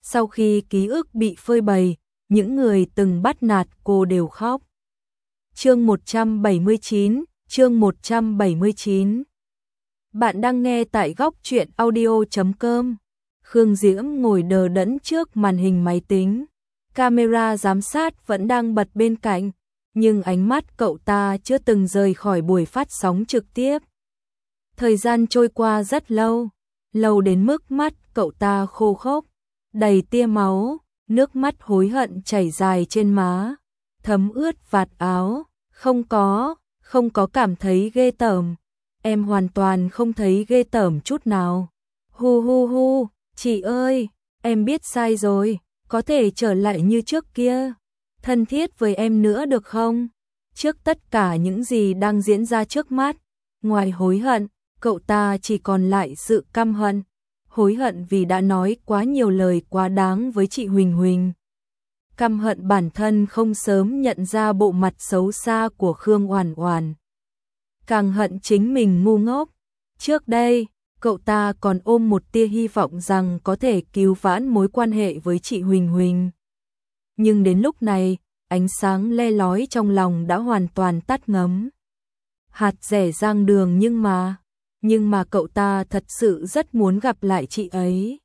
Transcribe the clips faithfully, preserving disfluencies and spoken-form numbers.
Sau khi ký ức bị phơi bày, những người từng bắt nạt cô đều khóc. Chương một trăm bảy mươi chín, chương một trăm bảy mươi chín. Bạn đang nghe tại góc truyện audio chấm com. Khương Diễm ngồi đờ đẫn trước màn hình máy tính. Camera giám sát vẫn đang bật bên cạnh, nhưng ánh mắt cậu ta chưa từng rời khỏi buổi phát sóng trực tiếp. Thời gian trôi qua rất lâu, lâu đến mức mắt cậu ta khô khốc, đầy tia máu, nước mắt hối hận chảy dài trên má, thấm ướt vạt áo. Không có, không có cảm thấy ghê tởm. Em hoàn toàn không thấy ghê tởm chút nào. Hu hu hu, chị ơi, em biết sai rồi, có thể trở lại như trước kia, thân thiết với em nữa được không? Trước tất cả những gì đang diễn ra trước mắt, ngoài hối hận, cậu ta chỉ còn lại sự căm hận. Hối hận vì đã nói quá nhiều lời quá đáng với chị Huỳnh Huỳnh. Căm hận bản thân không sớm nhận ra bộ mặt xấu xa của Khương Oản Oản. Càng hận chính mình ngu ngốc. Trước đây, cậu ta còn ôm một tia hy vọng rằng có thể cứu vãn mối quan hệ với chị Huỳnh Huỳnh. Nhưng đến lúc này, ánh sáng le lói trong lòng đã hoàn toàn tắt ngấm. Hạt rẻ rang đường nhưng mà, nhưng mà cậu ta thật sự rất muốn gặp lại chị ấy.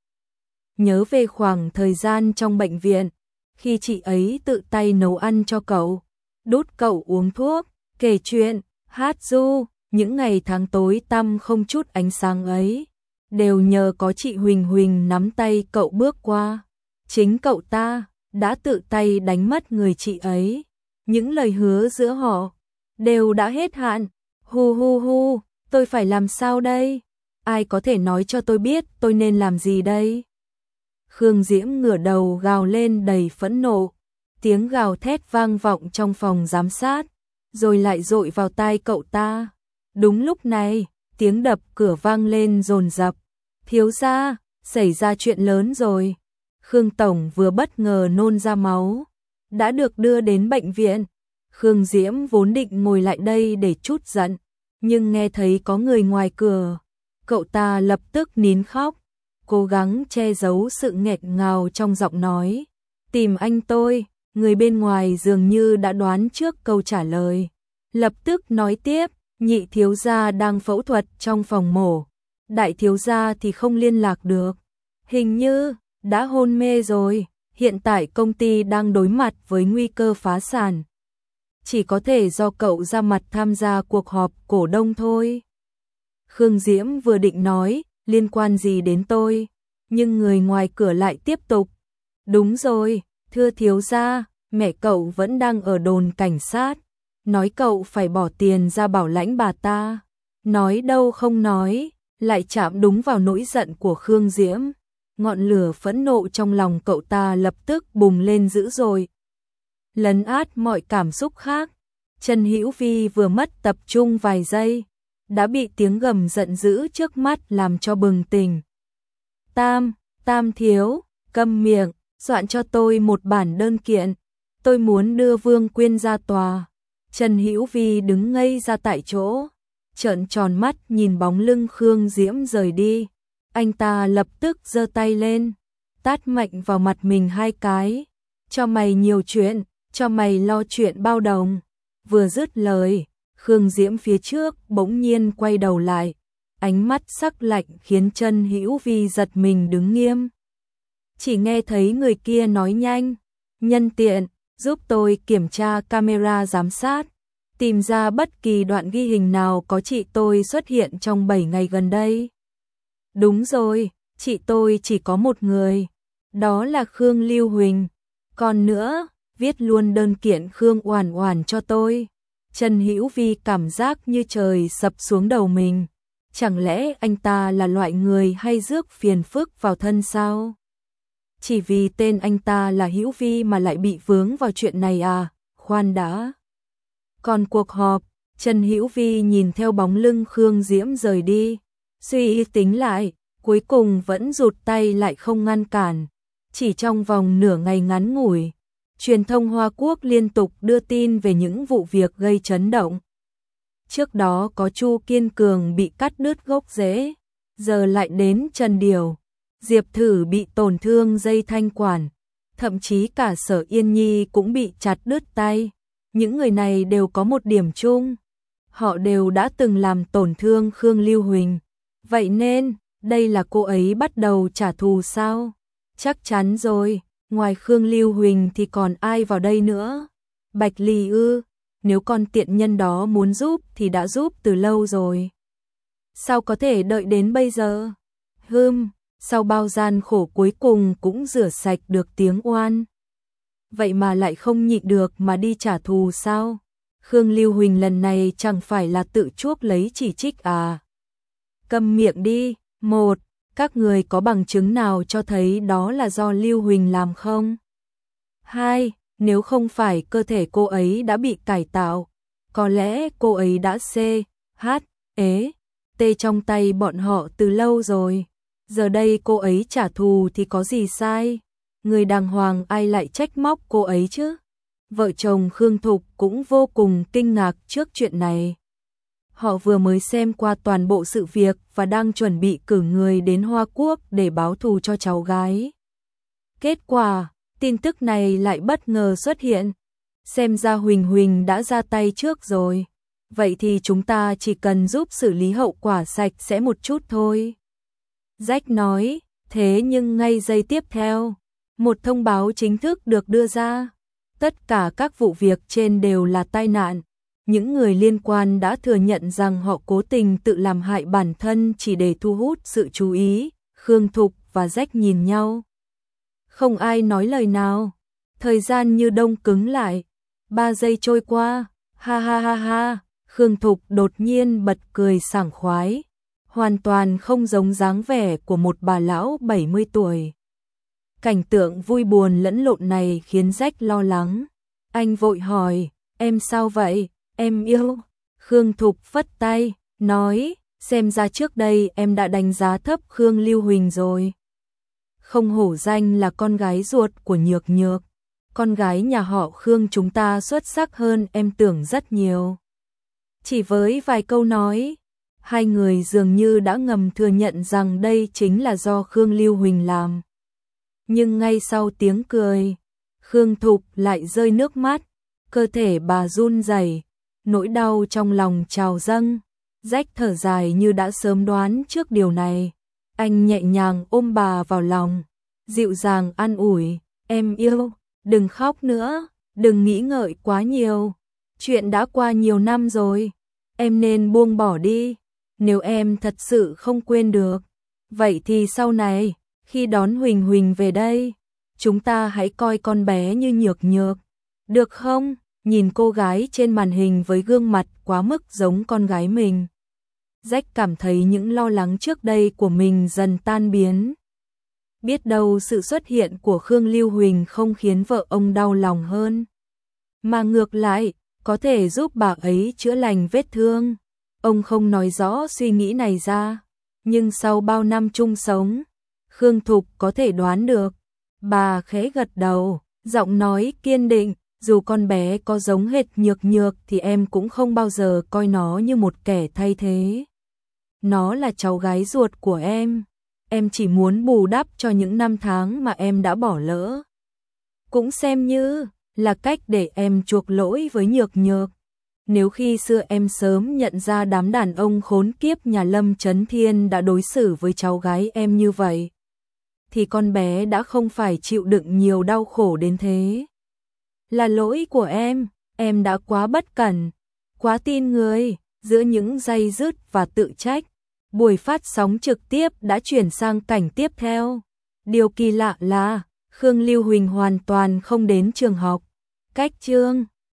Nhớ về khoảng thời gian trong bệnh viện, khi chị ấy tự tay nấu ăn cho cậu, đút cậu uống thuốc, kể chuyện, hát ru, những ngày tháng tối tăm không chút ánh sáng ấy, đều nhờ có chị Huỳnh Huỳnh nắm tay cậu bước qua. Chính cậu ta đã tự tay đánh mất người chị ấy. Những lời hứa giữa họ đều đã hết hạn. Hu hu hu, tôi phải làm sao đây? Ai có thể nói cho tôi biết tôi nên làm gì đây? Khương Diễm ngửa đầu gào lên đầy phẫn nộ, tiếng gào thét vang vọng trong phòng giám sát, rồi lại dội vào tai cậu ta. Đúng lúc này, tiếng đập cửa vang lên dồn dập. Thiếu gia, xảy ra chuyện lớn rồi. Khương Tổng vừa bất ngờ nôn ra máu, đã được đưa đến bệnh viện. Khương Diễm vốn định ngồi lại đây để trút giận, nhưng nghe thấy có người ngoài cửa, cậu ta lập tức nín khóc, cố gắng che giấu sự nghẹn ngào trong giọng nói. Tìm anh tôi, người bên ngoài dường như đã đoán trước câu trả lời. Lập tức nói tiếp, nhị thiếu gia đang phẫu thuật trong phòng mổ. Đại thiếu gia thì không liên lạc được. Hình như đã hôn mê rồi, hiện tại công ty đang đối mặt với nguy cơ phá sản. Chỉ có thể do cậu ra mặt tham gia cuộc họp cổ đông thôi. Khương Diễm vừa định nói, liên quan gì đến tôi, nhưng người ngoài cửa lại tiếp tục. Đúng rồi, thưa thiếu gia, mẹ cậu vẫn đang ở đồn cảnh sát, nói cậu phải bỏ tiền ra bảo lãnh bà ta. Nói đâu không nói, lại chạm đúng vào nỗi giận của Khương Diễm. Ngọn lửa phẫn nộ trong lòng cậu ta lập tức bùng lên dữ dội, lấn át mọi cảm xúc khác. Trần Hữu Vi vừa mất tập trung vài giây, đã bị tiếng gầm giận dữ trước mắt làm cho bừng tỉnh. Tam, Tam thiếu, câm miệng, soạn cho tôi một bản đơn kiện, tôi muốn đưa Vương Quyên ra tòa. Trần Hữu Vi đứng ngây ra tại chỗ, trợn tròn mắt nhìn bóng lưng Khương Diễm rời đi. Anh ta lập tức giơ tay lên, tát mạnh vào mặt mình hai cái. Cho mày nhiều chuyện, cho mày lo chuyện bao đồng. Vừa dứt lời, Khương Diễm phía trước bỗng nhiên quay đầu lại, ánh mắt sắc lạnh khiến Trần Hữu Vi giật mình đứng nghiêm. Chỉ nghe thấy người kia nói nhanh, nhân tiện, giúp tôi kiểm tra camera giám sát, tìm ra bất kỳ đoạn ghi hình nào có chị tôi xuất hiện trong bảy ngày gần đây. Đúng rồi, chị tôi chỉ có một người, đó là Khương Lưu Huỳnh. Còn nữa, viết luôn đơn kiện Khương Oản Oản cho tôi. Trần Hữu Vi cảm giác như trời sập xuống đầu mình. Chẳng lẽ anh ta là loại người hay rước phiền phức vào thân sao? Chỉ vì tên anh ta là Hữu Vi mà lại bị vướng vào chuyện này à? Khoan đã. Còn cuộc họp, Trần Hữu Vi nhìn theo bóng lưng Khương Diễm rời đi, suy tính lại, cuối cùng vẫn rụt tay lại không ngăn cản. Chỉ trong vòng nửa ngày ngắn ngủi, truyền thông Hoa Quốc liên tục đưa tin về những vụ việc gây chấn động. Trước đó có Chu Kiên Cường bị cắt đứt gốc rễ, giờ lại đến Trần Điều. Diệp Thử bị tổn thương dây thanh quản, thậm chí cả Sở Yên Nhi cũng bị chặt đứt tay. Những người này đều có một điểm chung, họ đều đã từng làm tổn thương Khương Lưu Huỳnh. Vậy nên, đây là cô ấy bắt đầu trả thù sao? Chắc chắn rồi, ngoài Khương Lưu Huỳnh thì còn ai vào đây nữa? Bạch Ly ư? Nếu con tiện nhân đó muốn giúp thì đã giúp từ lâu rồi. Sao có thể đợi đến bây giờ? Hừm, sau bao gian khổ cuối cùng cũng rửa sạch được tiếng oan. Vậy mà lại không nhịn được mà đi trả thù sao? Khương Lưu Huỳnh lần này chẳng phải là tự chuốc lấy chỉ trích à? Câm miệng đi. Một, các người có bằng chứng nào cho thấy đó là do Lưu Huỳnh làm không? Hai, nếu không phải cơ thể cô ấy đã bị cải tạo, có lẽ cô ấy đã C, H, ế, T trong tay bọn họ từ lâu rồi. Giờ đây cô ấy trả thù thì có gì sai? Người đàng hoàng ai lại trách móc cô ấy chứ? Vợ chồng Khương Thục cũng vô cùng kinh ngạc trước chuyện này. Họ vừa mới xem qua toàn bộ sự việc và đang chuẩn bị cử người đến Hoa Quốc để báo thù cho cháu gái. Kết quả, tin tức này lại bất ngờ xuất hiện. Xem ra Huỳnh Huỳnh đã ra tay trước rồi. Vậy thì chúng ta chỉ cần giúp xử lý hậu quả sạch sẽ một chút thôi. Jack nói, thế nhưng ngay giây tiếp theo, một thông báo chính thức được đưa ra. Tất cả các vụ việc trên đều là tai nạn. Những người liên quan đã thừa nhận rằng họ cố tình tự làm hại bản thân chỉ để thu hút sự chú ý. Khương Thục và Jack nhìn nhau. Không ai nói lời nào. Thời gian như đông cứng lại. Ba giây trôi qua. Ha ha ha ha. Khương Thục đột nhiên bật cười sảng khoái. Hoàn toàn không giống dáng vẻ của một bà lão bảy mươi tuổi. Cảnh tượng vui buồn lẫn lộn này khiến Jack lo lắng. Anh vội hỏi, em sao vậy, em yêu? Khương Thục phất tay, nói, xem ra trước đây em đã đánh giá thấp Khương Lưu Huỳnh rồi. Không hổ danh là con gái ruột của Nhược Nhược. Con gái nhà họ Khương chúng ta xuất sắc hơn em tưởng rất nhiều. Chỉ với vài câu nói, hai người dường như đã ngầm thừa nhận rằng đây chính là do Khương Lưu Huỳnh làm. Nhưng ngay sau tiếng cười, Khương Thục lại rơi nước mắt, cơ thể bà run rẩy, nỗi đau trong lòng trào dâng. Jack thở dài như đã sớm đoán trước điều này. Anh nhẹ nhàng ôm bà vào lòng, dịu dàng an ủi, em yêu, đừng khóc nữa, đừng nghĩ ngợi quá nhiều. Chuyện đã qua nhiều năm rồi, em nên buông bỏ đi. Nếu em thật sự không quên được, vậy thì sau này, khi đón Huỳnh Huỳnh về đây, chúng ta hãy coi con bé như Nhược Nhược, được không? Nhìn cô gái trên màn hình với gương mặt quá mức giống con gái mình, Jack cảm thấy những lo lắng trước đây của mình dần tan biến. Biết đâu sự xuất hiện của Khương Lưu Huỳnh không khiến vợ ông đau lòng hơn, mà ngược lại, có thể giúp bà ấy chữa lành vết thương. Ông không nói rõ suy nghĩ này ra, nhưng sau bao năm chung sống, Khương Thục có thể đoán được. Bà khẽ gật đầu, giọng nói kiên định, dù con bé có giống hệt Nhược Nhược thì em cũng không bao giờ coi nó như một kẻ thay thế. Nó là cháu gái ruột của em, em chỉ muốn bù đắp cho những năm tháng mà em đã bỏ lỡ. Cũng xem như là cách để em chuộc lỗi với Nhược Nhược. Nếu khi xưa em sớm nhận ra đám đàn ông khốn kiếp nhà Lâm Chấn Thiên đã đối xử với cháu gái em như vậy, thì con bé đã không phải chịu đựng nhiều đau khổ đến thế. Là lỗi của em, em đã quá bất cẩn, quá tin người. Giữa những day dứt và tự trách, buổi phát sóng trực tiếp đã chuyển sang cảnh tiếp theo. Điều kỳ lạ là Khương Lưu Huỳnh hoàn toàn không đến trường học. Cách chương